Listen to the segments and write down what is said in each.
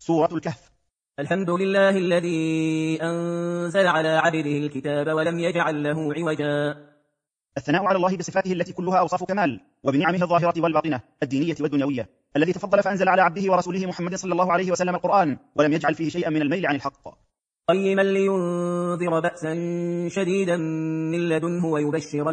سورة الكهف. الحمد لله الذي أنزل على عبده الكتاب ولم يجعل له عوجا. الثناء على الله بصفاته التي كلها أوصاف كمال، وبنعمه الظاهرة والباطنة الدينية والدنيوية، الذي تفضل فأنزل على عبده ورسوله محمد صلى الله عليه وسلم القرآن، ولم يجعل فيه شيئا من الميل عن الحق، قيما لينذر بأسا شديدا من لدنه ويبشر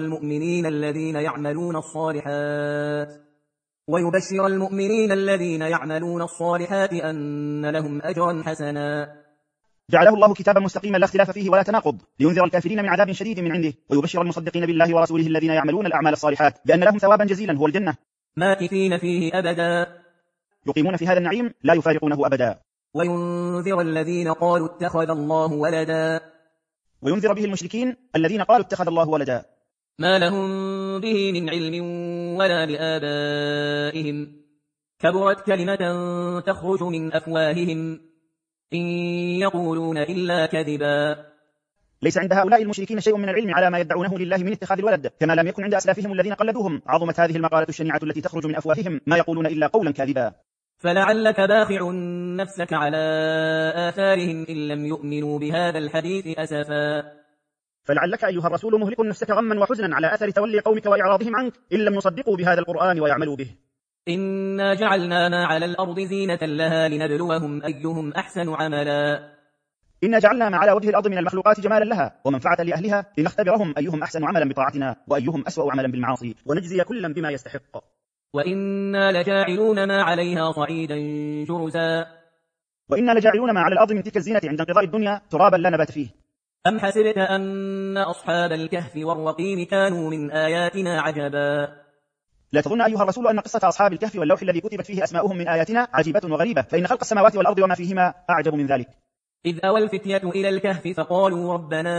المؤمنين الذين يعملون الصالحات أن لهم أجرا حسنا. جعله الله كتابا مستقيما لا اختلاف فيه ولا تناقض، لينذر الكافرين من عذاب شديد من عنده، ويبشر المصدقين بالله ورسوله الذين يعملون الأعمال الصالحات بأن لهم ثوابا جزيلا هو الجنة، ماكثين فيه أبدا، يقيمون في هذا النعيم لا يفارقونه أبدا. وينذر الذين قالوا اتخذ الله ولدا، وينذر به المشركين الذين قالوا اتخذ الله ولدا، ما لهم به من علم ولا لآبائهم، كبرت كلمة تخرج من أفواههم إن يقولون إلا كذبا. ليس عند هؤلاء المشركين شيء من العلم على ما يدعونه لله من اتخاذ الولد، كما لم يكن عند أسلافهم الذين قلدوهم. عظمت هذه المقالة الشنيعة التي تخرج من أفواههم، ما يقولون إلا قولا كاذبا. فلعلك باخع نفسك على آثارهم إن لم يؤمنوا بهذا الحديث أسفا. فلعلك أيها الرسول مهلك نفسك غما وحزنا على أثر تولي قومك وإعراضهم عنك إن لم يصدقوا بهذا القرآن ويعملوا به. إنا جعلنا ما على الأرض زينة لها لنبلوهم أيهم أحسن عملا. إنا جعلنا ما على وجه الأرض من المخلوقات جمالا لها ومنفعة لأهلها لنختبرهم أيهم أحسن عملا بطاعتنا وأيهم أسوأ عملا بالمعاصي، ونجزي كلا بما يستحق. وإنا لجاعلون ما عليها صعيدا جرزا. وإنا لجاعلون ما على الأرض من تلك الزينة عند انقضاء الدنيا ترابا لا نبات فيه. أم حسبت أن أصحاب الكهف والرقيم كانوا من آياتنا عجبا. لا تظن أيها الرسول أن قصة أصحاب الكهف واللوح الذي كتبت فيه أسماؤهم من آياتنا عجيبة وغريبة، فإن خلق السماوات والأرض وما فيهما أعجب من ذلك. إذ أوى الفتية إلى الكهف فقالوا ربنا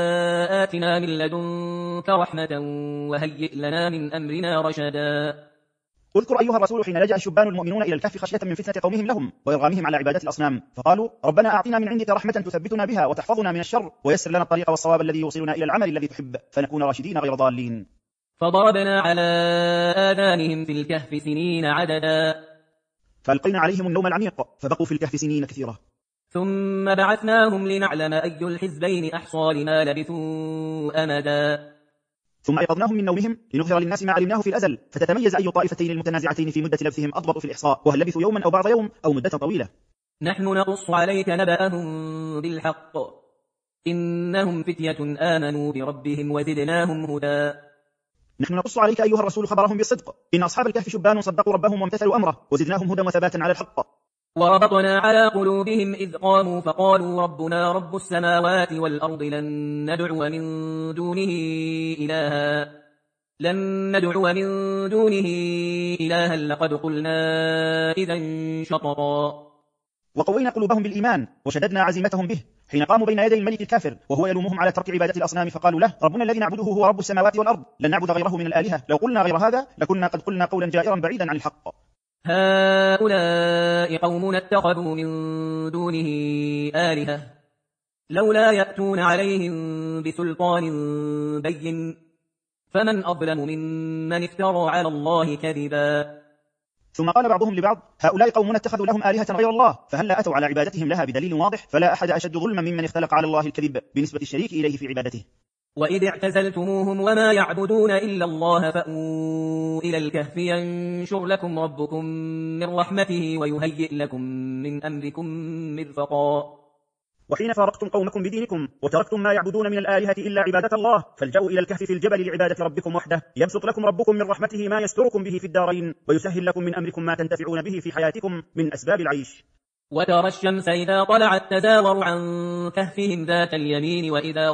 آتنا من لدنك رحمة وهيئ لنا من أمرنا رشدا. اذكر أيها الرسول حين لجأ الشبان المؤمنون إلى الكهف خشية من فتنة قومهم لهم وإرغامهم على عبادة الأصنام، فقالوا ربنا أعطنا من عندك رحمة تثبتنا بها وتحفظنا من الشر ويسر لنا الطريق والصواب الذي يوصلنا إلى العمل الذي تحب فنكون راشدين غير ضالين. فضربنا على آذانهم في الكهف سنين عددا، فألقينا عليهم النوم العميق فبقوا في الكهف سنين كثيرة. ثم بعثناهم لنعلم أي الحزبين أحصى لما لبثوا أمدا. ثم أيقظناهم من نومهم لنظهر للناس ما علمناه في الأزل، فتتميز أي الطائفتين المتنازعتين في مدة لبثهم أضبط في الإحصاء، وهل لبثوا يوما أو بعض يوم أو مدة طويلة. نحن نقص عليك نبأهم بالحق إنهم فتية آمنوا بربهم وزدناهم هدى. نحن نقص عليك أيها الرسول خبرهم بالصدق، إن أصحاب الكهف شبان صدقوا ربهم وامتثلوا أمره وزدناهم هدى وثباتا على الحق. وربطنا على قلوبهم إذ قاموا فقالوا ربنا رب السماوات والأرض لن ندعو من دونه إلها لقد قلنا إذا شططا. وقوينا قلوبهم بالإيمان وشددنا عزيمتهم به حين قاموا بين يدي الملك الكافر وهو يلومهم على ترك عبادة الأصنام، فقالوا له ربنا الذي نعبده هو رب السماوات والأرض لن نعبد غيره من الآلهة، لو قلنا غير هذا لكنا قد قلنا قولا جائرا بعيدا عن الحق. هؤلاء قوم اتخذوا من دونه آلهة لولا يأتون عليهم بسلطان بين فمن أظلم ممن افترى على الله كذبا. ثم قال بعضهم لبعض هؤلاء قوم اتخذوا لهم آلهة غير الله فهلا أتوا على عبادتهم لها بدليل واضح، فلا أحد أشد ظلما ممن اختلق على الله الكذب بنسبة الشريك إليه في عبادته. وإذ اعتزلتموهم وما يعبدون إلا الله فأووا إلى الكهف ينشر لكم ربكم من رحمته ويهيئ لكم من أمركم مرفقا. وحين فارقتم قومكم بدينكم وتركتم ما يعبدون من الآلهة إلا عبادة الله فالجأوا إلى الكهف في الجبل لعبادة ربكم وحده يبسط لكم ربكم من رحمته ما يستركم به في الدارين ويسهل لكم من أمركم ما تنتفعون به في حياتكم من أسباب العيش. وترى الشمس إذا طلعت تزاور عن كهفهم ذات اليمين وإذا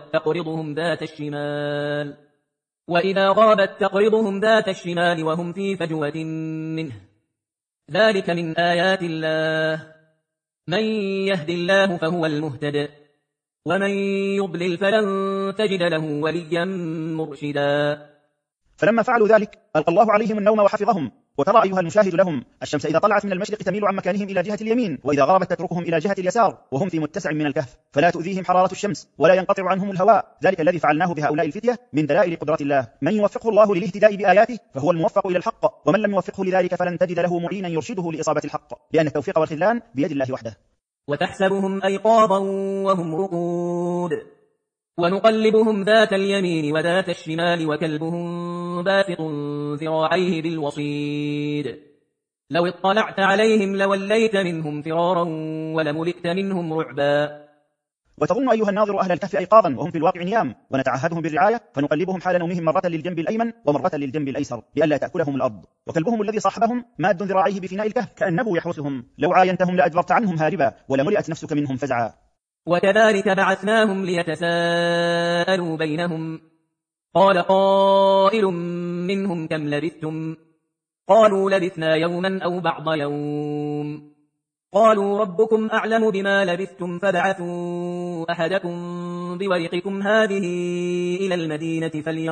غربت تقرضهم ذات الشمال وهم في فجوة منه، ذلك من آيات الله من يهد الله فهو المهتد ومن يضلل فلن تجد له وليا مرشدا. فلما فعلوا ذلك ألقى الله عليهم النوم وحفظهم وترى أيها المشاهد لهم الشمس إذا طلعت من المشرق تميل عن مكانهم إلى جهة اليمين، وإذا غربت تتركهم إلى جهة اليسار، وهم في متسع من الكهف، فلا تؤذيهم حرارة الشمس ولا ينقطع عنهم الهواء. ذلك الذي فعلناه بهؤلاء الفتية من دلائل قدرة الله. من يوفقه الله للاهتداء بآياته فهو الموفق إلى الحق، ومن لم يوفقه لذلك فلن تجد له معينا يرشده لإصابة الحق، لأن التوفيق والخذلان بيد الله وحده. وتحسبهم أيقاظا وهم رقود ونقلبهم ذات اليمين وذات الشمال وكلبهم باسط ذراعيه بالوصيد لو اطلعت عليهم لوليت منهم فرارا ولملئت منهم رعبا. وتظن أيها الناظر أهل الكهف أيقاظا وهم في الواقع نيام، ونتعهدهم بالرعاية فنقلبهم حال نومهم مرة للجنب الأيمن ومرة للجنب الأيسر لئلا تأكلهم الأرض. وكلبهم الذي صاحبهم ماد ذراعيه بفناء الكهف كأنه يحرسهم، لو عاينتهم لأدبرت عنهم هاربا ولملئت نفسك منهم فزعا. وكذلك بعثناهم ليتساءلوا بينهم قال قائل منهم كم لبثتم قالوا لبثنا يوما أو بعض يوم قالوا ربكم أعلم بما لبثتم فابعثوا أحدكم بورقكم هذه إلى المدينة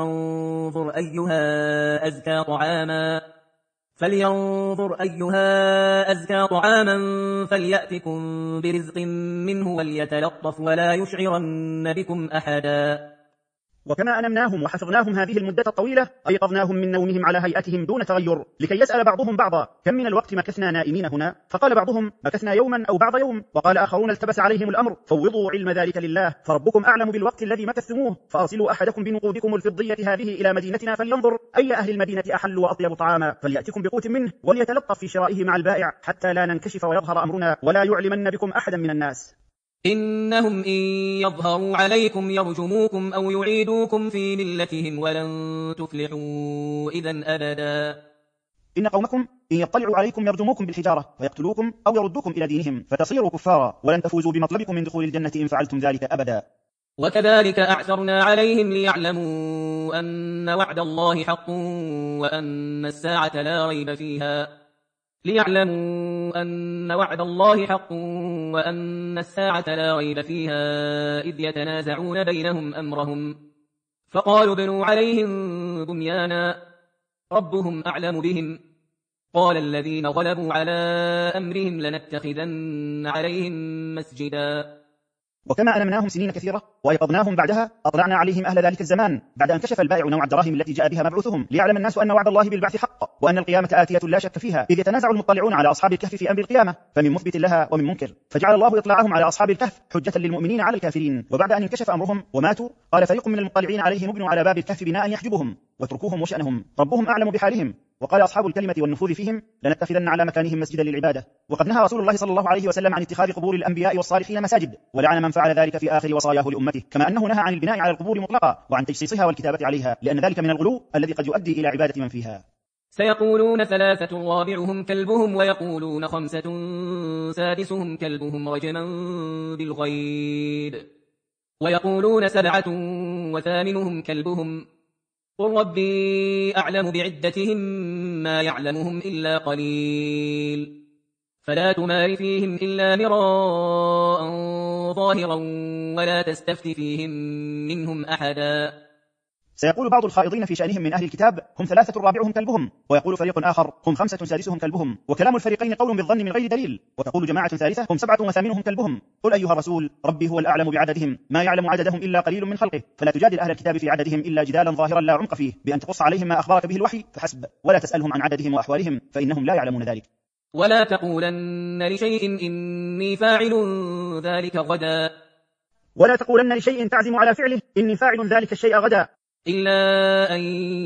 فلينظر أيها أزكى طعاما فليأتكم برزق منه وليتلطف ولا يشعرن بكم أحدا. وكما أنمناهم وحفظناهم هذه المدة الطويلة أيقظناهم من نومهم على هيئتهم دون تغير لكي يسأل بعضهم بعضا كم من الوقت مكثنا نائمين هنا، فقال بعضهم مكثنا يوما أو بعض يوم، وقال آخرون التبس عليهم الأمر فوضوا علم ذلك لله، فربكم أعلم بالوقت الذي مكثتموه، فأرسلوا أحدكم بنقودكم الفضية هذه إلى مدينتنا فلينظر أي أهل المدينة أحل وأطيب طعاما فليأتكم بقوت منه وليتلطف في شرائه مع البائع حتى لا ننكشف ويظهر أمرنا ولا يعلمن بكم أحدا من الناس. إنهم إن يظهروا عليكم يرجموكم أو يعيدوكم في ملتهم ولن تفلحوا إذن أبدا. إن قومكم إن يطلعوا عليكم يرجموكم بالحجارة ويقتلوكم أو يردوكم إلى دينهم فتصيروا كفارا ولن تفوزوا بمطلبكم من دخول الجنة إن فعلتم ذلك أبدا. وكذلك أعثرنا عليهم ليعلموا أن وعد الله حق وأن الساعة لا ريب فيها إذ يتنازعون بينهم أمرهم فقالوا ابنوا عليهم بنيانا ربهم أعلم بهم قال الذين غلبوا على أمرهم لنتخذن عليهم مسجدا. وكما أنمناهم سنين كثيرة وأيقظناهم بعدها أطلعنا عليهم أهل ذلك الزمان بعد أن كشف البائع نوع الدراهم التي جاء بها مبعوثهم ليعلم الناس أن وعد الله بالبعث حق وأن القيامة آتية لا شك فيها، إذ يتنازع المطلعون على أصحاب الكهف في أمر القيامة فمن مثبت لها ومن منكر، فجعل الله إطلاعهم على أصحاب الكهف حجة للمؤمنين على الكافرين. وبعد أن انكشف أمرهم وماتوا قال فريق من المطلعين عليهم ابنوا على باب الكهف بناء يحجبهم واتركوهم وشأنهم ربهم أعلم بحالهم. وقال أصحاب الكلمة والنفوذ فيهم لنتخذن على مكانهم مسجدا للعبادة. وقد نهى رسول الله صلى الله عليه وسلم عن اتخاذ قبور الأنبياء والصالحين مساجد، ولعن من فعل ذلك في آخر وصاياه لأمته، كما أنه نهى عن البناء على القبور مطلقا وعن تجسيسها والكتابة عليها، لأن ذلك من الغلو الذي قد يؤدي إلى عبادة من فيها. سيقولون 3 رابعهم كلبهم ويقولون 5 سادسهم كلبهم رجما بالغيب ويقولون 7 وثامنهم كلبهم قل ربي أعلم بعدتهم ما يعلمهم إلا قليل فلا تمار فيهم إلا مراء ظاهرا ولا تستفت فيهم منهم أحدا. سيقول بعض الخائضين في شأنهم من أهل الكتاب هم 3 رابعهم كلبهم، ويقول فريق آخر هم 5 سادسهم كلبهم، وكلام الفريقين قول بالظن من غير دليل. وتقول جماعة ثالثة هم 7 وثامنهم كلبهم. قل أيها الرسول ربي هو الأعلم بعددهم ما يعلم عددهم إلا قليل من خلقه، فلا تجادل أهل الكتاب في عددهم إلا جدالا ظاهرا لا عمق فيه بأن تقص عليهم ما أخبرك به الوحي فحسب، ولا تسألهم عن عددهم وأحوالهم فإنهم لا يعلمون ذلك. ولا تقولن لشيء إني فاعل ذلك غدا ولا تقولن لشيء تعزم على فعله إني فاعل ذلك الشيء غدا إلا أن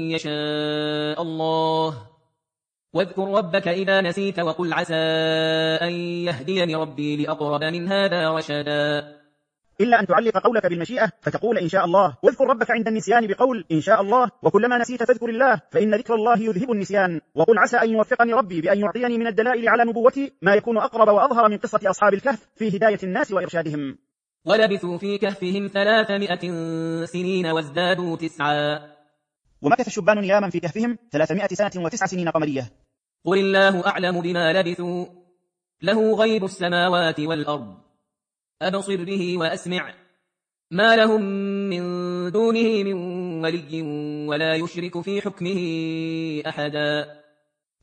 يشاء الله واذكر ربك إذا نسيت وقل عسى أن يهديني ربي لأقرب من هذا رشدا. إلا أن تعلق قولك بالمشيئة فتقول إن شاء الله، واذكر ربك عند النسيان بقول إن شاء الله، وكلما نسيت فاذكر الله فإن ذكر الله يذهب النسيان، وقل عسى أن يوفقني ربي بأن يعطيني من الدلائل على نبوتي ما يكون أقرب وأظهر من قصة أصحاب الكهف في هداية الناس وإرشادهم. ولبثوا في كهفهم 300 سنين وازدادوا 9. ومكث الشبان نياما في كهفهم 300 سنة و9 سنين قمرية. قل الله أعلم بما لبثوا له غيب السماوات والأرض أبصر به وأسمع ما لهم من دونه من ولي ولا يشرك في حكمه أحدا.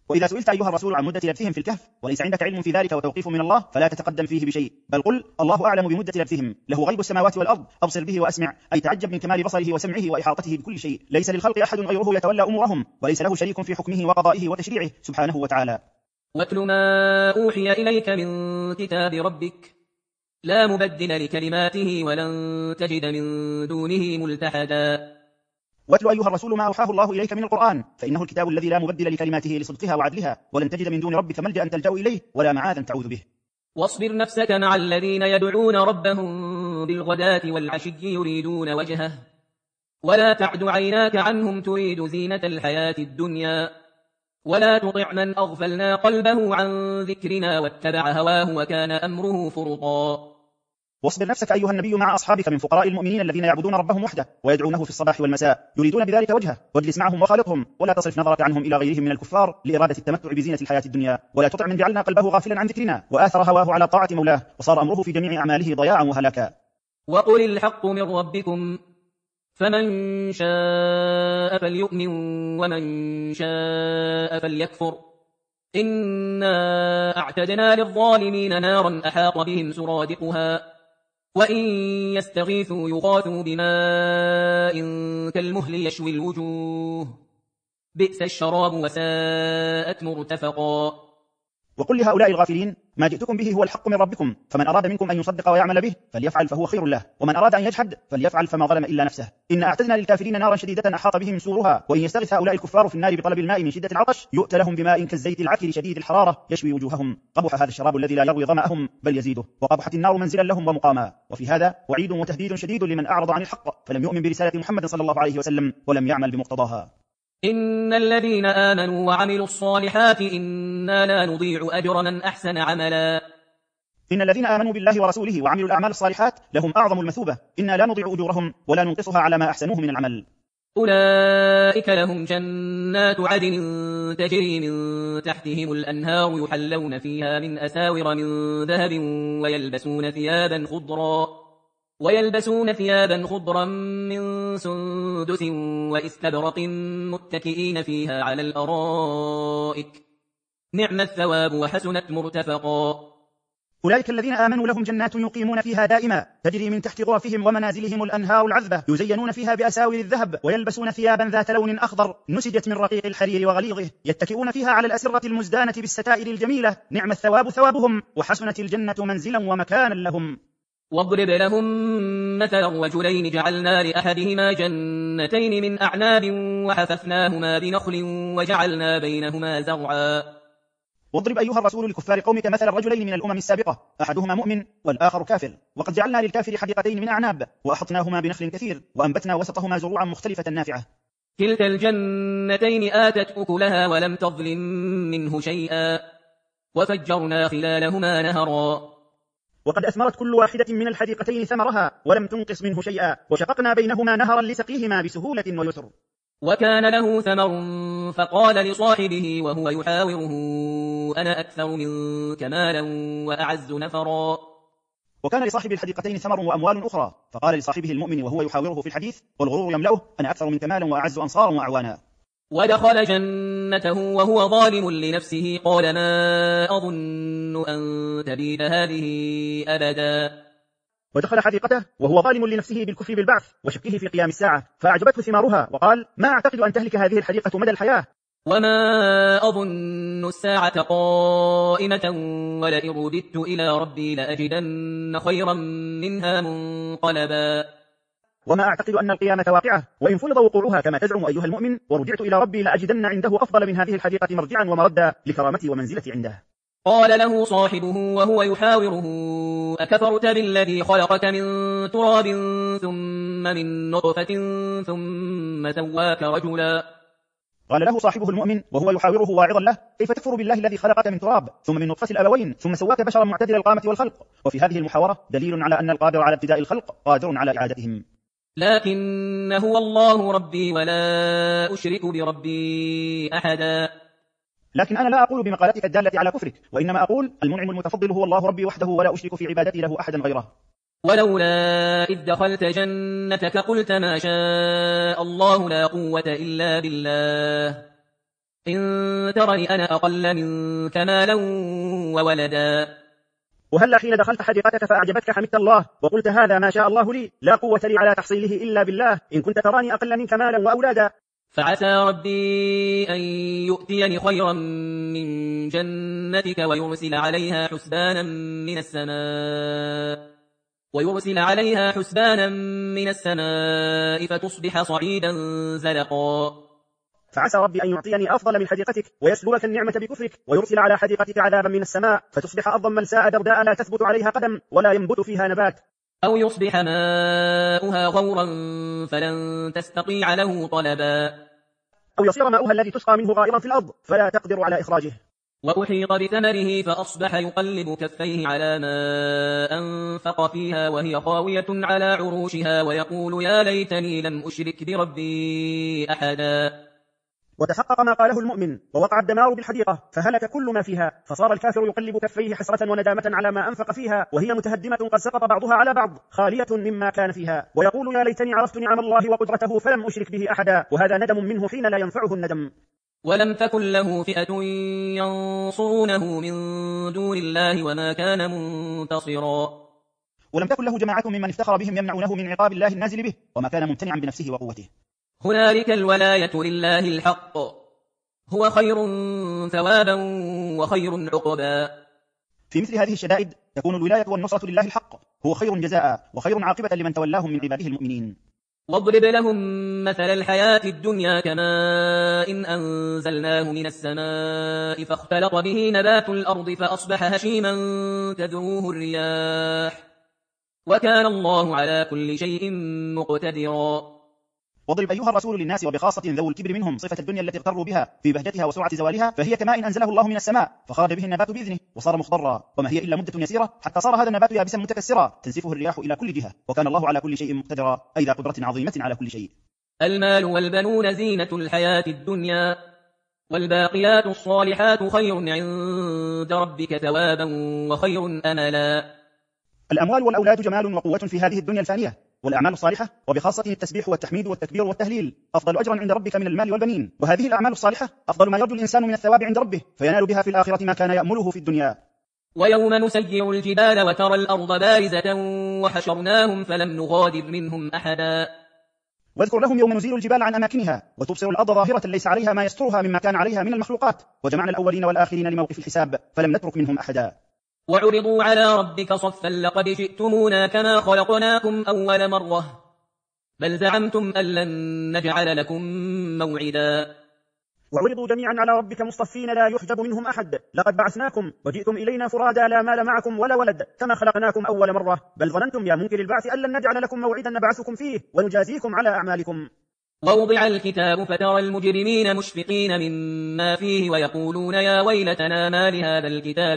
وإذا سئلت أيها الرسول عن مدة لبثهم في الكهف وليس عندك علم في ذلك وتوقيف من الله فلا تتقدم فيه بشيء، بل قل الله أعلم بمدة لبثهم، له غيب السماوات والأرض، أبصر به وأسمع، أي تعجب من كمال بصره وسمعه وإحاطته بكل شيء، ليس للخلق أحد غيره يتولى أمورهم، وليس له شريك في حكمه وقضائه وتشريعه سبحانه وتعالى. واتل ما أوحي إليك من كتاب ربك لا مبدل لكلماته ولن تجد من دونه ملتحدا. واتل أيها الرسول ما أوحاه الله إليك من القرآن، فإنه الكتاب الذي لا مبدل لكلماته لصدقها وعدلها، ولن تجد من دون ربك ملجأ تلجأ إليه ولا معاذا تعوذ به. واصبر نفسك مع الذين يدعون ربهم بالغداة والعشي يريدون وجهه ولا تعد عيناك عنهم تريد زينة الحياة الدنيا ولا تطع من أغفلنا قلبه عن ذكرنا واتبع هواه وكان أمره فرطا. واصبر نفسك أيها النبي مع أصحابك من فقراء المؤمنين الذين يعبدون ربهم وحده ويدعونه في الصباح والمساء يريدون بذلك وجهه، واجلس معهم وخالطهم، ولا تصرف نظرك عنهم إلى غيرهم من الكفار لإرادة التمتع بزينة الحياة الدنيا، ولا تطع من جعلنا قلبه غافلا عن ذكرنا وآثر هواه على طاعة مولاه وصار أمره في جميع أعماله ضياعا وهلاكا. وقل الحق من ربكم فمن شاء فليؤمن ومن شاء فليكفر إنا أعتدنا للظالمين نارا أحاط بهم سرادقها وإن يستغيثوا يغاثوا بماء كالمهل يشوي الوجوه بئس الشراب وساءت مرتفقا. وقل لهؤلاء الغافلين ما جئتكم به هو الحق من ربكم، فمن أراد منكم أن يصدق ويعمل به فليفعل فهو خير له، ومن أراد أن يجحد فليفعل فما ظلم إلا نفسه. إن أعتدنا للكافرين نارا شديدة أحاط بهم سورها، وإن يستغث هؤلاء الكفار في النار بطلب الماء من شدة العطش يؤتى لهم بماء كالزيت العكر شديد الحرارة يشوي وجوههم، قبح هذا الشراب الذي لا يروي ظمأهم بل يزيده، وقبحت النار منزلا لهم ومقاما. وفي هذا وعيد وتهديد شديد لمن أعرض عن الحق فلم يؤمن برسالة محمد صلى الله عليه وسلم ولم يعمل بمقتضاها. إن الذين آمنوا وعملوا الصالحات إنا لا نضيع أجر من أحسن عملا. إن الذين آمنوا بالله ورسوله وعملوا الأعمال الصالحات لهم أعظم المثوبة، إنا لا نضيع أجورهم ولا ننقصها على ما أحسنوه من العمل. أولئك لهم جنات عدن تجري من تحتهم الأنهار يحلون فيها من أساور من ذهب ويلبسون ثيابا خضرا من سندس وإستبرق متكئين فيها على الأرائك نعم الثواب وحسنت مرتفقا. أولئك الذين آمنوا لهم جنات يقيمون فيها دائما تجري من تحت غرفهم ومنازلهم الأنهار العذبة يزينون فيها بأساور الذهب ويلبسون ثيابا ذات لون أخضر نسجت من رقيق الحرير وغليظه يتكئون فيها على الأسرة المزدانة بالستائر الجميلة نعم الثواب ثوابهم وحسنت الجنة منزلا ومكانا لهم. واضرب لهم مثلا رجلين جعلنا لأحدهما جنتين من أعناب وحففناهما بنخل وجعلنا بينهما زرعا. واضرب أيها الرسول لكفار قومك مثل الرجلين من الأمم السابقة أحدهما مؤمن والآخر كافر، وقد جعلنا للكافر حديقتين من أعناب وأحطناهما بنخل كثير وأنبتنا وسطهما زروعا مختلفة نافعة. كلتا الجنتين آتت أكلها ولم تظلم منه شيئا وفجرنا خلالهما نهرا. وقد أثمرت كل واحدة من الحديقتين ثمرها ولم تنقص منه شيئا وشققنا بينهما نهرا لسقيهما بسهولة ويسر. وكان له ثمر فقال لصاحبه وهو يحاوره أنا أكثر منك مالا وأعز نفرا. وكان لصاحب الحديقتين ثمر وأموال أخرى فقال لصاحبه المؤمن وهو يحاوره في الحديث والغرور يملأه أنا أكثر منك مالا وأعز أنصارا وأعوانا. ودخل جنته وهو ظالم لنفسه قال ما أظن أن تبيد هذه أبدا. ودخل حديقته وهو ظالم لنفسه بالكفر بالبعث وشكه في قيام الساعة فأعجبته ثمارها وقال ما أعتقد أن تهلك هذه الحديقة مدى الحياة وما أظن الساعة قائمة ولئن رددت إلى ربي لأجدن خيرا منها منقلبا. وما أعتقد أن القيامة واقعة وإن فرض وقوعها كما تزعم أيها المؤمن ورجعت إلى ربي لأجدن عنده أفضل من هذه الحديقة مرجعا ومردا لكرامتي ومنزلتي عنده. قال له صاحبه وهو يحاوره أكفرت بالذي خلقك من تراب ثم من نطفة ثم سواك رجلا. قال له صاحبه المؤمن وهو يحاوره واعظا له كيف تكفر بالله الذي خلقك من تراب ثم من نطفة الأبوين ثم سواك بشرا معتدل القامة والخلق. وفي هذه المحاورة دليل على أن القادر على ابتداء الخلق قادر على إعادتهم. لكن هو الله ربي ولا أشرك بربي أحدا. لكن أنا لا أقول بمقالتك الدالة على كفرك وإنما أقول المنعم المتفضل هو الله ربي وحده ولا أشرك في عبادتي له أحدا غيره. ولولا إذ دخلت جنتك قلت ما شاء الله لا قوة إلا بالله إن ترني أنا أقل منك مالا وولدا. وهلا حين دخلت حديقتك فأعجبتك حمدت الله وقلت هذا ما شاء الله لي لا قوة لي على تحصيله إلا بالله إن كنت تراني أقل منك مالا وأولادا. فعسى ربي أن يؤتيني خيرا من جنتك ويرسل عليها حسبانا من السماء فتصبح صعيدا زلقا. فعسى ربي أن يعطيني أفضل من حديقتك ويسلبك النعمة بكفرك ويرسل على حديقتك عذابا من السماء فتصبح أرضا ملساء درداء لا تثبت عليها قدم ولا ينبت فيها نبات. أو يصبح ماؤها غورا فلن تستطيع له طلبا. أو يصير ماؤها الذي تسقى منه غائرا في الأرض فلا تقدر على إخراجه. وأحيط بثمره فأصبح يقلب كفيه على ما أنفق فيها وهي خاوية على عروشها ويقول يا ليتني لم أشرك بربي أحدا. وتحقق ما قاله المؤمن ووقع الدمار بالحديقة فهلك كل ما فيها فصار الكافر يقلب كفيه حسرة وندامة على ما أنفق فيها وهي متهدمة قد سقط بعضها على بعض خالية مما كان فيها ويقول يا ليتني عرفت نعم الله وقدرته فلم أشرك به أحدا. وهذا ندم منه حين لا ينفعه الندم. ولم تكن له فئة ينصرونه من دون الله وما كان منتصرا. ولم تكن له جماعة ممن افتخر بهم يمنعونه من عقاب الله النازل به وما كان ممتنعا بنفسه وقوته. هنالك الولاية لله الحق هو خير ثوابا وخير عقبا. في مثل هذه الشدائد تكون الولاية والنصرة لله الحق هو خير جزاء وخير عاقبة لمن تولاهم من عباده المؤمنين. واضرب لهم مثل الحياة الدنيا كماء إن أنزلناه من السماء فاختلط به نبات الأرض فأصبح هشيما تذروه الرياح وكان الله على كل شيء مقتدرا. واضرب أيها الرسول للناس وبخاصة ذوي الكبر منهم صفة الدنيا التي اغتروا بها في بهجتها وسرعة زوالها فهي كماء إن أنزله الله من السماء فخرج به النبات بإذنه وصار مخضرا وما هي إلا مدة يسيرة حتى صار هذا النبات يابسا متكسرا تنزفه الرياح إلى كل جهة وكان الله على كل شيء مقتدرا أي ذا قدرة عظيمة على كل شيء. المال والبنون زينة الحياة الدنيا والباقيات الصالحات خير عند ربك ثوابا وخير أملا. الأموال والأولاد جمال وقوة في هذه الدنيا الفانية والأعمال الصالحة وبخاصة التسبيح والتحميد والتكبير والتهليل أفضل أجرا عند ربك من المال والبنين وهذه الأعمال الصالحة أفضل ما يرجو الإنسان من الثواب عند ربه فينال بها في الآخرة ما كان يأمله في الدنيا. ويوم نسير الجبال وترى الأرض بارزة وحشرناهم فلم نغادر منهم أحدا. واذكر لهم يوم نزيل الجبال عن أماكنها وتبصر الأرض ظاهرة ليس عليها ما يسترها مما كان عليها من المخلوقات وجمعنا الأولين والآخرين لموقف الحساب فلم نترك منهم أحدا. وعرضوا على ربك صفا لقد جئتمونا كما خلقناكم أول مرة بل زعمتم أن لن نجعل لكم موعدا. وعرضوا جميعا على ربك مصطفين لا يحجب منهم أحد لقد بعثناكم وجئتم إلينا فرادا لا مال معكم ولا ولد كما خلقناكم أول مرة بل ظننتم يا منكر البعث أن لن نجعل لكم موعدا نبعثكم فيه ونجازيكم على أعمالكم. ووضع الكتاب فترى المجرمين مشفقين مما فيه ويقولون يا ويلتنا ما لهذا الكتاب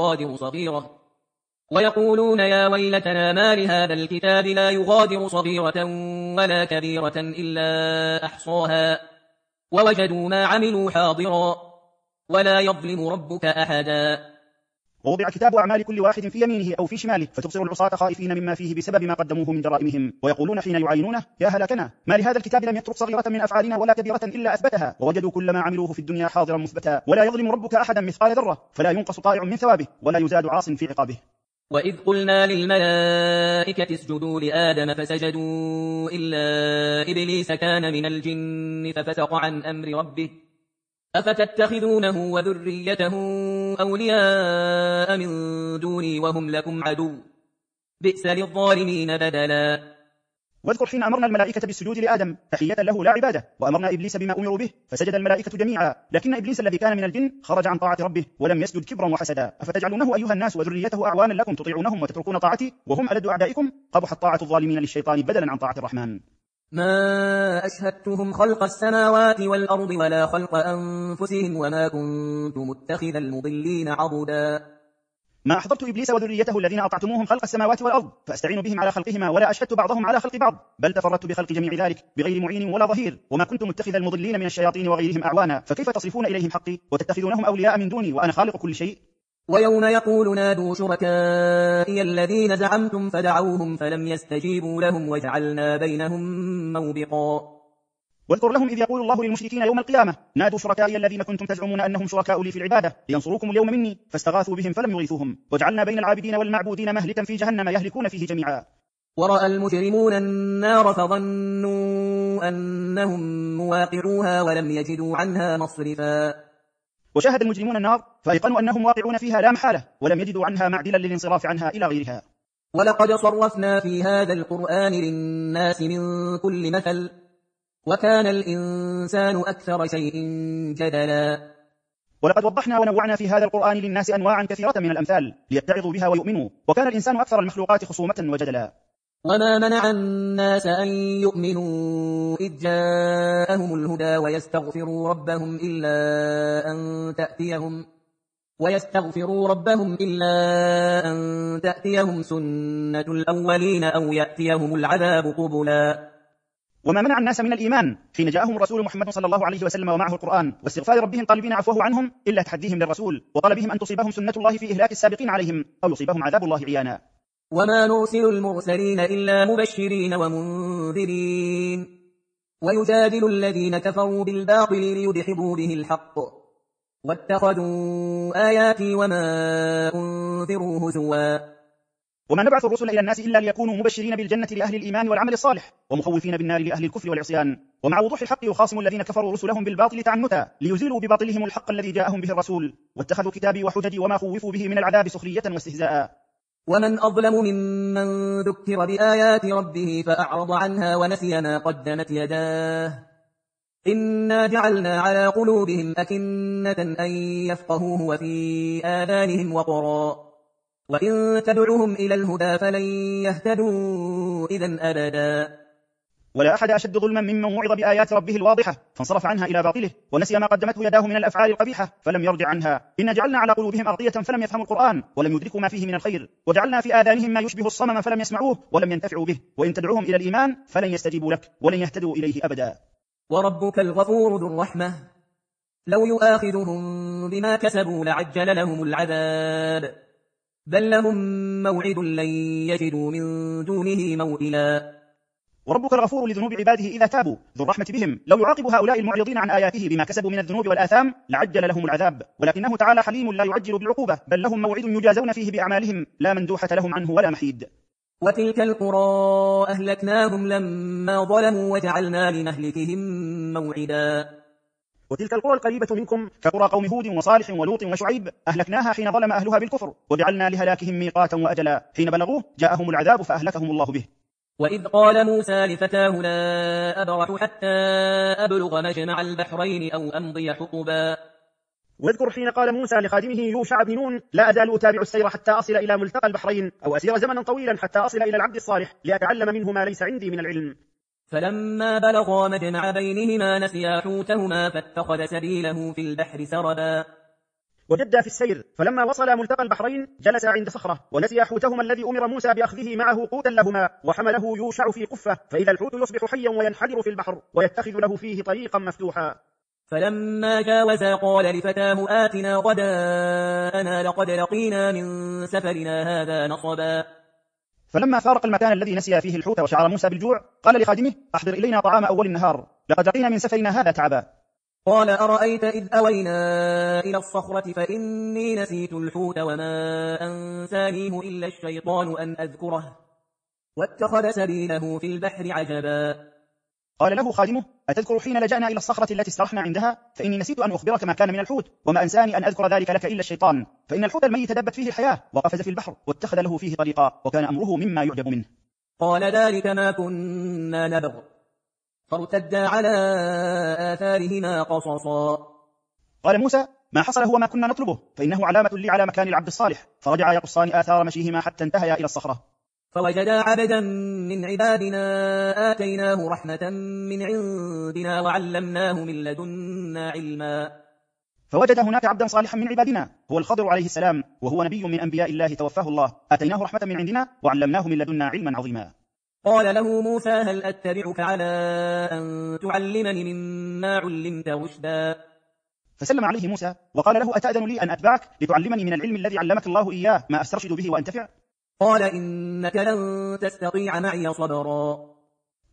لا يغادر صغيرة ولا كبيرة إلا أحصاها ووجدوا ما عملوا حاضرا ولا يظلم ربك أحدا. ووضع كتاب أعمال كل واحد في يمينه أو في شماله فتبصر العصاة خائفين مما فيه بسبب ما قدموه من جرائمهم ويقولون حين يعاينونه يا هلاكنا ما لهذا الكتاب لم يترك صغيرة من أفعالنا ولا كبيرة إلا أثبتها ووجدوا كل ما عملوه في الدنيا حاضرا مثبتا ولا يظلم ربك أحدا مثقال ذرة فلا ينقص طائع من ثوابه ولا يزاد عاص في عقابه. وإذ قلنا للملائكة اسجدوا لآدم فسجدوا إلا إبليس كان من الجن ففسق عن أمر ربه أفتتخذونه وذريته أولياء من دوني وهم لكم عدو بئس للظالمين بدلا. واذكر حين أمرنا الملائكة بالسجود لآدم تحية له لا عبادة وأمرنا إبليس بما أمروا به فسجد الملائكة جميعا لكن إبليس الذي كان من الجن خرج عن طاعة ربه ولم يسجد كبرا وحسدا أفتجعلونه أيها الناس وذريته أعوانا لكم تطيعونهم وتتركون طاعتي وهم ألد أعدائكم قبحت طاعة الظالمين للشيطان بدلا عن طاعة الرحمن. ما أشهدتهم خلق السماوات والأرض ولا خلق أنفسهم وما كنت متخذ المضلين عضدا. ما أحضرت إبليس وذريته الذين أطعتموهم خلق السماوات والأرض فأستعين بهم على خلقهما ولا أشهدت بعضهم على خلق بعض بل تفردت بخلق جميع ذلك بغير معين ولا ظهير وما كنت متخذ المضلين من الشياطين وغيرهم أعوانا فكيف تصرفون إليهم حقي وتتخذونهم أولياء من دوني وأنا خالق كل شيء. ويوم يقول نادوا شركائي الذين زعمتم فدعوهم فلم يستجيبوا لهم وجعلنا بينهم موبقا. واذكر لهم إذ يقول الله للمشركين يوم القيامة نادوا شركائي الذين كنتم تزعمون أنهم شركاء لي في العبادة لينصروكم اليوم مني فاستغاثوا بهم فلم يغيثوهم وجعلنا بين العابدين والمعبودين مهلكا في جهنم يهلكون فيه جميعا. ورأى المجرمون النار فظنوا أنهم مواقعوها ولم يجدوا عنها مصرفا. وشاهد المجرمون النار فأيقنوا أنهم واقعون فيها لا محالة ولم يجدوا عنها معدلا للانصراف عنها إلى غيرها. ولقد صرفنا في هذا القرآن للناس من كل مثل وكان الإنسان أكثر شيء جدلا. ولقد وضحنا ونوعنا في هذا القرآن للناس أنواعا كثيرة من الأمثال ليتعظوا بها ويؤمنوا وكان الإنسان أكثر المخلوقات خصومة وجدلا. وما منع الناس أن يؤمنوا إذ جاءهم الهدى ويستغفروا ربهم إلا أن تأتيهم سنة الأولين أو يأتيهم العذاب قبلا. وما منع الناس من الإيمان حين جاءهم الرسول محمد صلى الله عليه وسلم ومعه القرآن واستغفار ربهم طالبين عفوه عنهم إلا تحديهم للرسول وطلبهم أن تصيبهم سنة الله في إهلاك السابقين عليهم أو يصيبهم عذاب الله عيانا. وما نرسل المرسلين إلا مبشرين ومنذرين ويجادل الذين كفروا بالباطل ليدحضوا به الحق واتخذوا آياتي وما أنذروا هزوا. وما نبعث الرسل إلى الناس إلا ليكونوا مبشرين بالجنة لأهل الإيمان والعمل الصالح ومخوفين بالنار لأهل الكفر والعصيان. ومع وضوح الحق يخاصم الذين كفروا رسلهم بالباطل تعنتا ليزيلوا بباطلهم الحق الذي جاءهم به الرسول واتخذوا كتابي وحججي وما خوفوا به من العذاب سخرية واستهزاء. ومن أظلم ممن ذكر بآيات ربه فأعرض عنها ونسي ما قدمت يداه إنا جعلنا على قلوبهم أكنة أن يفقهوه وفي آذانهم وقرا وإن تدعوهم إلى الهدى فلن يهتدوا إذن أبدا. ولا أحد أشد ظلما ممن وعظ بآيات ربه الواضحة فانصرف عنها إلى باطله ونسي ما قدمته يداه من الأفعال القبيحة فلم يرجع عنها. إنا جعلنا على قلوبهم أغطية فلم يفهموا القرآن ولم يدركوا ما فيه من الخير وجعلنا في آذانهم ما يشبه الصمم فلم يسمعوه ولم ينتفعوا به وإن تدعوهم إلى الإيمان فلن يستجيبوا لك ولن يهتدوا إليه أبدا. وربك الغفور ذو الرحمة لو يؤاخذهم بما كسبوا لعجل لهم العذاب بل لهم موعد لن يجدوا من دونه موئلا. وربك الغفور لذنوب عباده إذا تابوا ذو الرحمة بهم لو يعاقب هؤلاء المعرضين عن آياته بما كسبوا من الذنوب والآثام لعجل لهم العذاب ولكنه تعالى حليم لا يعجل بالعقوبة بل لهم موعد يجازون فيه بأعمالهم لا مندوحة لهم عنه ولا محيد. وتلك القرى أهلكناهم لما ظلموا وجعلنا لمهلكهم موعدا. وتلك القرى القريبة منكم كقرى قوم هود وصالح ولوط وشعيب أهلكناها حين ظلم أهلها بالكفر وجعلنا لهلاكهم ميقاتا وأجلا حين بلغوه جاءهم العذاب فأهلكهم الله به. وإذ قال موسى لفتاه لا أبرح حتى أبلغ مجمع البحرين أو أمضي حقبا. واذكر حين قال موسى لخادمه يوشع بن نون لا أزال أتابع السير حتى أصل إلى ملتقى البحرين أو أسير زمنا طويلا حتى أصل إلى العبد الصالح لأتعلم منه ما ليس عندي من العلم. فلما بلغا مجمع بينهما نسيا حوتهما فاتخذ سبيله في البحر سربا. وجدا في السير فلما وصل ملتقى البحرين جلس عند صخرة ونسي حوتهما الذي أمر موسى بأخذه معه قوتا لهما وحمله يوشع في قفة فإذا الحوت يصبح حيا وينحدر في البحر ويتخذ له فيه طريقا مفتوحا. فلما جاوزا قال لفتاه آتنا غداءنا لقد لقينا من سفرنا هذا نصبا. فلما فارق المكان الذي نسي فيه الحوت وشعر موسى بالجوع قال لخادمه أحضر إلينا طعام أول النهار لقد لقينا من سفرنا هذا تعبا. قال أرأيت إذ أوينا إلى الصخرة فإني نسيت الحوت وما أنسانيه إلا الشيطان أن أذكره واتخذ سبيله في البحر عجبا. قال له خادمه أتذكر حين لجأنا إلى الصخرة التي استرحنا عندها فإني نسيت أن أخبرك ما كان من الحوت وما أنساني أن أذكر ذلك لك إلا الشيطان فإن الحوت الميت دبت فيه الحياة وقفز في البحر واتخذ له فيه طريقا وكان أمره مما يعجب منه. قال ذلك ما كنا نبغ فارتدا على آثارهما قصصا. قال موسى ما حصل هو ما كنا نطلبه فإنه علامة لي على مكان العبد الصالح فرجع يقصان آثار مشيهما حتى انتهيا إلى الصخرة. فوجدا عبدا من عبادنا آتيناه رحمة من عندنا وعلمناه من لدنا علما. فوجد هناك عبدا صالحا من عبادنا هو الخضر عليه السلام وهو نبي من أنبياء الله توفاه الله آتيناه رحمة من عندنا وعلمناه من لدنا علما عظيما. قال له موسى هل أتبعك على أن تعلمني مما علمت رشدا. فسلم عليه موسى وقال له أتأذن لي أن أتبعك لتعلمني من العلم الذي علمك الله إياه ما أسترشد به وأنتفع. قال إنك لن تستطيع معي صبرا.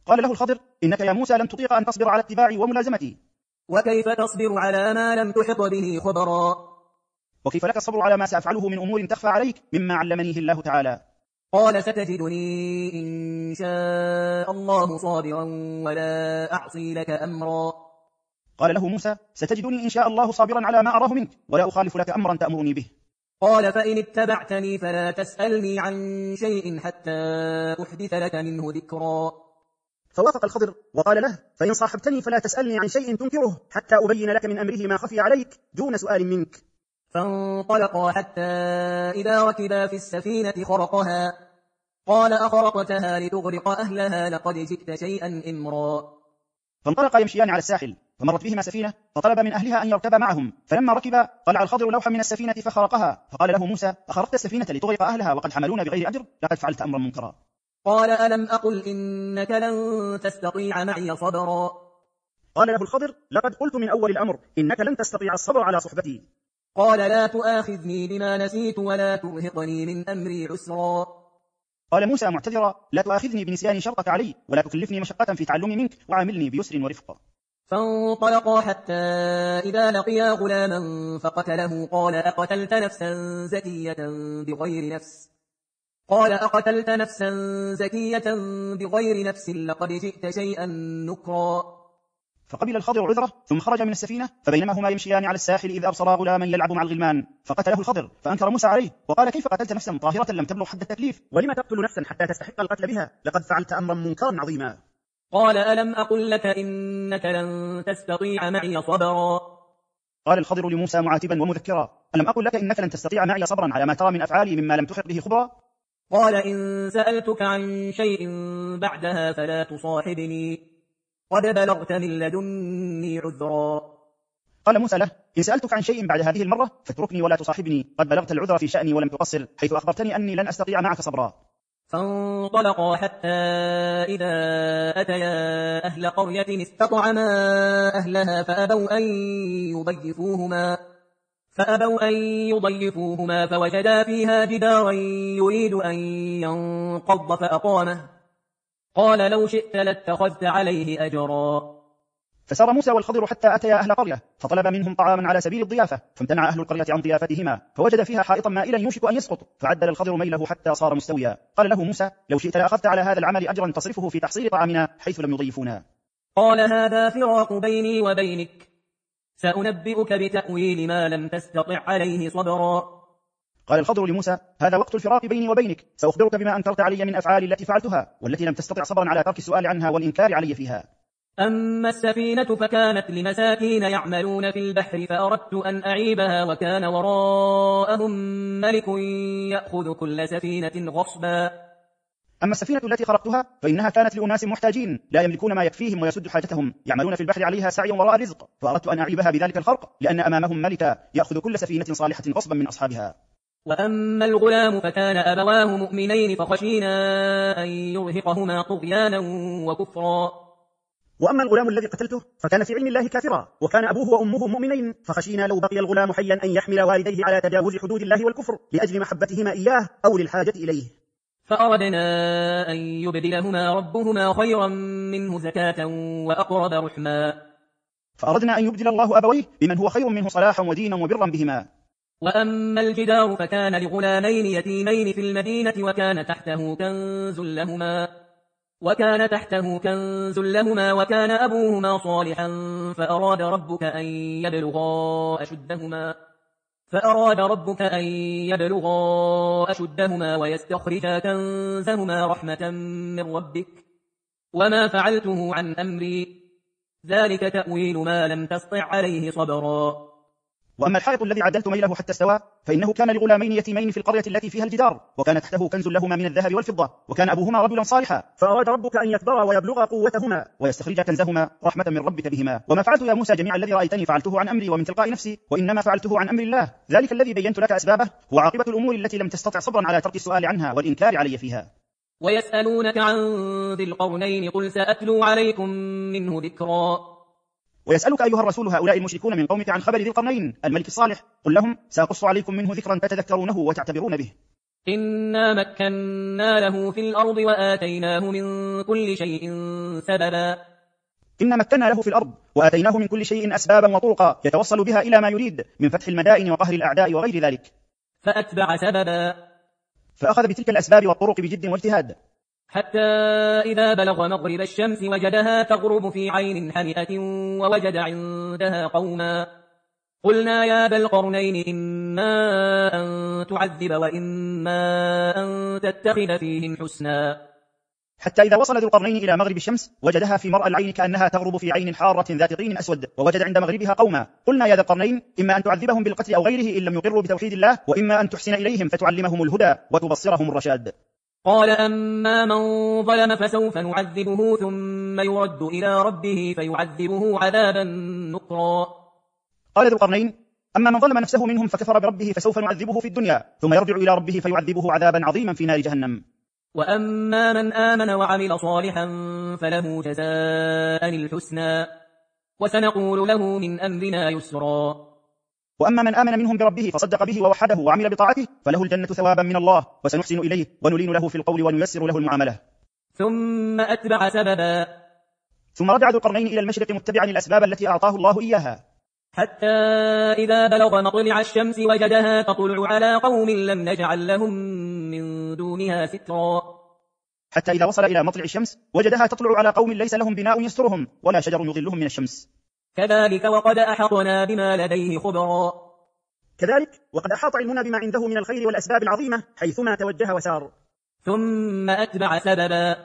قال له الخضر: إنك يا موسى لن تطيق أن تصبر على اتباعي وملازمتي. وكيف تصبر على ما لم تحط به خبرا؟ وكيف لك الصبر على ما سأفعله من أمور تخفى عليك مما علمنيه الله تعالى؟ قال ستجدني إن شاء الله صابرا ولا أعصي لك أمرا. قال له موسى: ستجدني إن شاء الله صابرا على ما أراه منك ولا أخالف لك أمرا تأمرني به. قال فإن اتبعتني فلا تسألني عن شيء حتى أحدث لك منه ذكرا. فوافق الخضر وقال له: فإن صاحبتني فلا تسألني عن شيء تنكره حتى أبين لك من أمره ما خفي عليك دون سؤال منك. فانطلقا حتى إذا ركبا في السفينة خرقها. قال أخرقتها لتغرق أهلها لقد جئت شيئا إمرا. فانطلقا يمشيان على الساحل، فمرت بهما سفينة فطلب من أهلها أن يركب معهم، فلما ركبا طلع الخضر لوحا من السفينة فخرقها، فقال له موسى: أخرقت السفينة لتغرق أهلها وقد حملونا بغير أجر؟ لقد فعلت أمرا منكرا. قال ألم أقل إنك لن تستطيع معي صبرا؟ قال له الخضر: لقد قلت من أول الأمر إنك لن تستطيع الصبر على صحبتي. قال لا تؤاخذني بما نسيت ولا ترهقني من أمري عسرا. قال موسى معتذرا: لا تؤاخذني بنسيان شرطك علي ولا تكلفني مشقة في تعلمي منك وعاملني بيسر ورفق. فانطلقا حتى إذا لقيا غلاما فقتله. قال أقتلت نفسا زكية بغير نفس لقد جئت شيئا نكرا. فقبل الخضر عذره ثم خرج من السفينة، فبينما هما يمشيان على الساحل إذ أبصرا غلاما يلعب مع الغلمان فقتله الخضر، فأنكر موسى عليه وقال: كيف قتلت نفسا طاهرة لم تبلغ حد التكليف؟ ولم تقتل نفسا حتى تستحق القتل بها؟ لقد فعلت أمرا منكرا عظيما. قال ألم أقل لك إنك لن تستطيع معي صبرا؟ قال الخضر لموسى معاتبا ومذكرا: ألم أقل لك إنك لن تستطيع معي صبرا على ما ترى من أفعالي مما لم تحط به خبرا؟ قال إن سألتك عن شيء بعدها فلا تصاحبني قد بلغت من لدني عذرا. قال موسى له: إن سألتك عن شيء بعد هذه المرة فاتركني ولا تصاحبني، قد بلغت العذر في شأني ولم تقصر، حيث أخبرتني أني لن أستطيع معك صبرا. فانطلقا حتى إذا أتيا أهل قرية استطعما أهلها فأبوا أن يضيفوهما فوجدا فيها جدارا يريد أن ينقض فأقامه. قال لو شئت لاتخذت عليه أجرا. فسار موسى والخضر حتى أتيا أهل قرية فطلب منهم طعاما على سبيل الضيافة، فامتنع أهل القرية عن ضيافتهما، فوجد فيها حائطا مائلا يوشك أن يسقط، فعدل الخضر ميله حتى صار مستويا. قال له موسى: لو شئت لأخذت على هذا العمل أجرا تصرفه في تحصيل طعامنا حيث لم يضيفونا. قال هذا فراق بيني وبينك، سأنبئك بتأويل ما لم تستطع عليه صبرا. قال الخضر لموسى: هذا وقت الفراق بيني وبينك، سأخبرك بما أنكرت علي من أفعالي التي فعلتها والتي لم تستطع صبرا على ترك السؤال عنها والإنكار علي فيها. أما السفينة فكانت لمساكين يعملون في البحر فأردت أن أعيبها وكان وراءهم ملك يأخذ كل سفينة غصبا. أما السفينة التي خرقتها فإنها كانت لأناس محتاجين لا يملكون ما يكفيهم ويسد حاجتهم، يعملون في البحر عليها سعيا وراء الرزق، فأردت أن أعيبها بذلك الخرق لأن أمامهم ملكا يأخذ كل سفينة صالحة غصبا من أصحابها. وأما الغلام فكان أبواه مؤمنين فخشينا أن يرهقهما طغيانا وكفرا. وأما الغلام الذي قتلته فكان في علم الله كافرا، وكان أبوه وأمه مؤمنين، فخشينا لو بقي الغلام حيا أن يحمل والديه على تجاوز حدود الله والكفر لأجل محبتهما إياه أو للحاجة إليه. فأردنا أن يبدلهما ربهما خيرا منه زكاة وأقرب رحما. فأردنا أن يبدل الله أبويه بمن هو خير منه صلاحا ودينا وبرا بهما. وأما الجدار فكان لغلامين يتيمين في المدينة وكان تحته كنز لهما وكان أبوهما صالحا فأراد ربك أن يبلغا أشدهما ويستخرجا كنزهما رحمة من ربك وما فعلته عن أمري ذلك تأويل ما لم تسطع عليه صبرا. وأما الحائط الذي عدلت ميله حتى استوى فإنه كان لغلامين يتيمين في القرية التي فيها الجدار، وكان تحته كنز لهما من الذهب والفضة، وكان أبوهما رجلا صالحا، فأراد ربك أن يكبرا ويبلغا قوتهما ويستخرج كنزهما رحمة من ربك بهما. وما فعلت يا موسى جميع الذي رأيتني فعلته عن أمري ومن تلقاء نفسي، وإنما فعلته عن أمر الله، ذلك الذي بينت لك أسبابه هو عاقبة الأمور التي لم تستطع صبرا على ترك السؤال عنها والإنكار علي فيها. ويسألونك عن ذي القرنين قل سأتلو عليكم منه ذكرا. ويسألك أيها الرسول هؤلاء المشركون من قومك عن خبر ذي القرنين الملك الصالح، قل لهم سأقص عليكم منه ذكرا تتذكرونه وتعتبرون به. إنا مكنا له في الأرض وآتيناه من كل شيء سببا. إن مكنا له في الأرض وآتيناه من كل شيء أسبابا وطرقا يتوصل بها إلى ما يريد من فتح المدائن وقهر الأعداء وغير ذلك. فأتبع سببا، فأخذ بتلك الأسباب والطرق بجد واجتهاد، حتى إذا بلغ مغرب الشمس وجدها تغرب في عين حمئة ووجد عندها قوما. قلنا يا ذا القرنين إما أن تعذب وإما أن تتخذ فيهم حسنا. حتى إذا وصل ذو القرنين إلى مغرب الشمس وجدها في مرأى العين كأنها تغرب في عين حارة ذات طين أسود، ووجد عند مغربها قوما. قلنا يا ذا القرنين إما أن تعذبهم بالقتل أو غيره إن لم يقروا بتوحيد الله، وإما أن تحسن إليهم فتعلمهم الهدى وتبصرهم الرشاد. قال أما من ظلم فسوف نعذبه ثم يرد إلى ربه فيعذبه عذابا نكرا. قال ذو القرنين أما من ظلم نفسه منهم فكفر بربه فسوف نعذبه في الدنيا ثم يرجع إلى ربه فيعذبه عذابا عظيما في نار جهنم. وأما من آمن وعمل صالحا فله جزاء الحسنى وسنقول له من أمرنا يسرا. وأما من آمن منهم بربه فصدق به ووحده وعمل بطاعته فله الجنة ثوابا من الله وسنحسن إليه ونلين له في القول ونيسر له المعاملة. ثم أتبع سببا، ثم رجع ذو القرنين إلى المشرق متبعا الأسباب التي أعطاه الله إياها، حتى إذا بلغ مطلع الشمس وجدها تطلع على قوم لم نجعل لهم من دونها سترا. حتى إذا وصل إلى مطلع الشمس وجدها تطلع على قوم ليس لهم بناء يسترهم ولا شجر يظلهم من الشمس. كذلك وقد أحطنا بما لديه خبرا. كذلك وقد أحاط علمنا بما عنده من الخير والأسباب العظيمة حيثما توجه وسار. ثم أتبع سببا،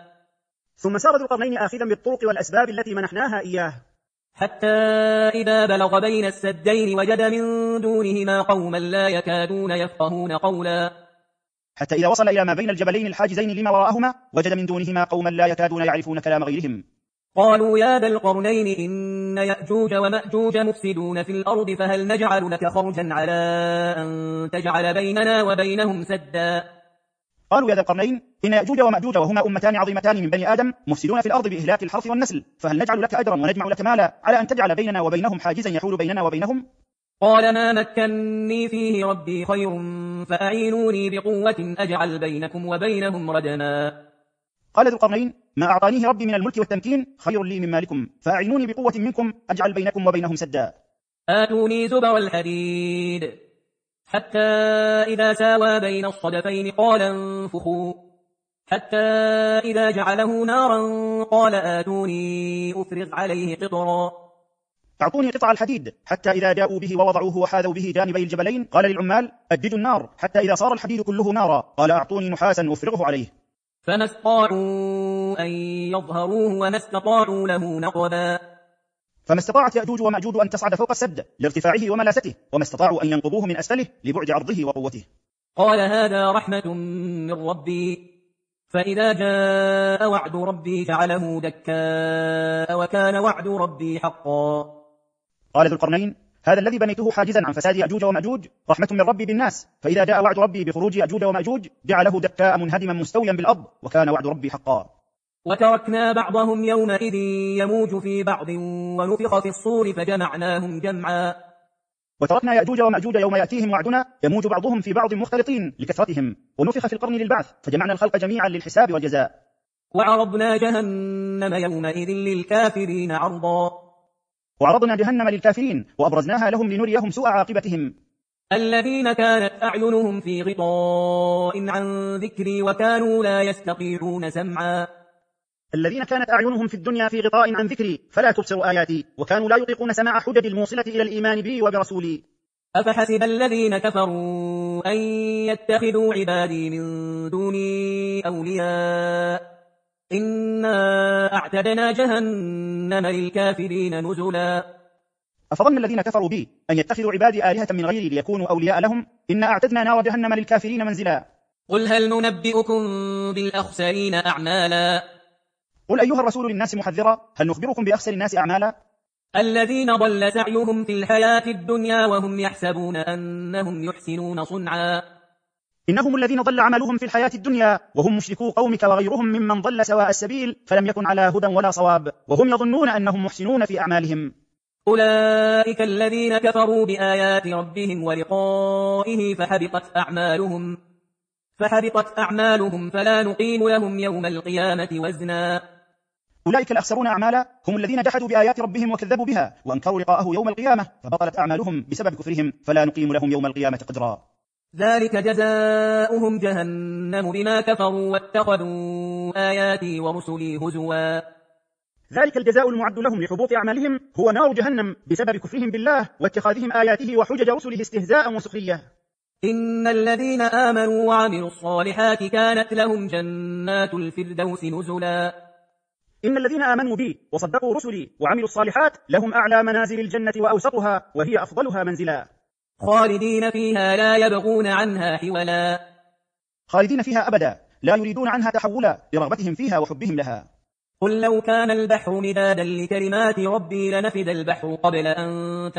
ثم سار ذو القرنين آخذا بالطرق والأسباب التي منحناها إياه، حتى إذا بلغ بين السدين وجد من دونهما قوما لا يكادون يفقهون قولا. حتى إذا وصل إلى ما بين الجبلين الحاجزين لما وراءهما وجد من دونهما قوما لا يكادون يعرفون كلام غيرهم. قالوا يا ذا القرنين إن يأجوج ومأجوج مفسدون في الأرض فهل نجعل لك خرجا على أن تجعل بيننا وبينهم سدا. قالوا يا ذا القرنين إن يأجوج ومأجوج وهما أمتان عظيمتان من بني آدم مفسدون في الأرض بإهلاك الحرث والنسل، فهل نجعل لك أجرا ونجمع لك مالا على أن تجعل بيننا وبينهم حاجزا يحول بيننا وبينهم؟ قال ما مكنني فيه ربي خير فأعينوني بقوة أجعل بينكم وبينهم ردما. قال ذو القرنين ما أعطانيه ربي من الملك والتمكين خير لي مما لكم فأعينوني بقوة منكم أجعل بينكم وبينهم سدا. آتوني زبر الحديد حتى إذا ساوى بين الصدفين قال انفخوا، حتى إذا جعله نارا قال آتوني أفرغ عليه قطرا. أعطوني قطع الحديد حتى إذا جاءوا به ووضعوه وحاذوا به جانبي الجبلين قال للعمال أجدوا النار حتى إذا صار الحديد كله نارا قال أعطوني نحاسا أفرغه عليه. فما استطاعوا أن يظهروه وما استطاعوا له نقبا. فما استطاعت يأجوج ومأجوج أن تصعد فوق السد لارتفاعه وملاسته وما استطاعوا أن ينقضوه من أسفله لبعد عرضه وقوته. قال هذا رحمة من ربي فإذا جاء وعد ربي جعله دكاء وكان وعد ربي حقا. قال ذو القرنين هذا الذي بنيته حاجزا عن فساد يأجوج ومأجوج رحمة من ربي بالناس، فإذا جاء وعد ربي بخروج يأجوج ومأجوج جعله دكاء منهدما مستويا بالأرض وكان وعد ربي حقا. وتركنا بعضهم يومئذ يموج في بعض ونفخ في الصور فجمعناهم جمعا. وتركنا يأجوج ومأجوج يوم يأتيهم وعدنا يموج بعضهم في بعض مختلطين لكثرتهم ونفخ في القرن للبعث فجمعنا الخلق جميعا للحساب والجزاء. وعرضنا جهنم يومئذ للكافرين عرضا. وعرضنا جهنم للكافرين وأبرزناها لهم لنريهم سوء عاقبتهم. الذين كانت أعينهم في غطاء عن ذكري وكانوا لا يستطيعون سمعا. الذين كانت أعينهم في الدنيا في غطاء عن ذكري فلا تبصر آياتي وكانوا لا يطيقون سماع حجج الموصلة إلى الإيمان بي وبرسولي. أفحسب الذين كفروا أن يتخذوا عبادي من دوني أولياء إنا أعتدنا جهنم للكافرين نزلا. أفظن الذين كفروا بي أن يتخذوا عبادي آلهة من غيري ليكونوا أولياء لهم إنا أعتدنا نار جهنم للكافرين منزلا. قل هل ننبئكم بالأخسرين أعمالا. قل أيها الرسول للناس محذرا هل نخبركم بأخسر الناس أعمالا. الذين ضل سعيهم في الحياة الدنيا وهم يحسبون أنهم يحسنون صنعا. إنهم الذين ضل عملهم في الحياة الدنيا وهم مشركو قومك وغيرهم ممن ضل سواء السبيل فلم يكن على هدى ولا صواب وهم يظنون أنهم محسنون في أعمالهم. أولئك الذين كفروا بآيات ربهم ولقائه فحبطت أعمالهم فحبطت أعمالهم فلا نقيم لهم يوم القيامة وزنا. أولئك الأخسرون أعمالا هم الذين جحدوا بآيات ربهم وكذبوا بها وأنكروا لقاءه يوم القيامة، فبطلت أعمالهم بسبب كفرهم فلا نقيم لهم يوم القيامة قدرا. ذلك جزاؤهم جهنم بما كفروا واتخذوا آياتي ورسلي هزوا. ذلك الجزاء المعد لهم لحبوط أعمالهم هو نار جهنم بسبب كفرهم بالله واتخاذهم آياته وحجج رسله استهزاء وسخرية. إن الذين آمنوا وعملوا الصالحات كانت لهم جنات الفردوس نزلا. إن الذين آمنوا بي وصدقوا رسلي وعملوا الصالحات لهم أعلى منازل الجنة وأوسطها وهي أفضلها منزلا. خالدين فيها لا يبغون عنها حولا. خالدين فيها أبدا لا يريدون عنها تحولا لرغبتهم فيها وحبهم لها. قل لو كان البحر مدادا لكلمات ربي لنفد البحر قبل أن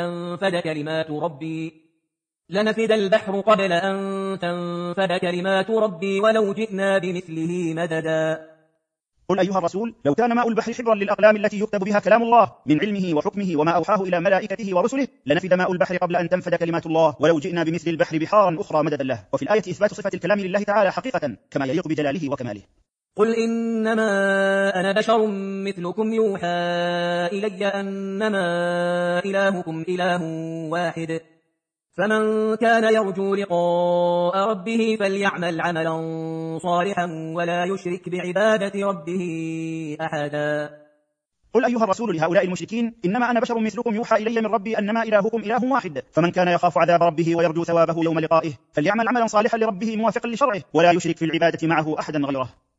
تنفد كلمات ربي ولو جئنا بمثله مددا. قل أيها الرسول لو كان ماء البحر حبرا للأقلام التي يكتب بها كلام الله من علمه وحكمه وما أوحاه إلى ملائكته ورسله لنفد ماء البحر قبل أن تنفد كلمات الله ولو جئنا بمثل البحر بحارا أخرى مددا له. وفي الآية إثبات صفة الكلام لله تعالى حقيقة كما يليق بجلاله وكماله. قل إنما أنا بشر مثلكم يوحى إلي أنما إلهكم إله واحد فمن كان يرجو لقاء ربه فليعمل عملا صالحا ولا يشرك بعبادة ربه أحدا. قل أيها الرسول لهؤلاء المشركين إنما أنا بشر مثلكم يوحى إلي من ربي أنما إلهكم إله واحد فمن كان يخاف عذاب ربه ويرجو ثوابه يوم لقائه فليعمل عملا صالحا لربه موافقا لشرعه ولا يشرك في العبادة معه أحدا غيره.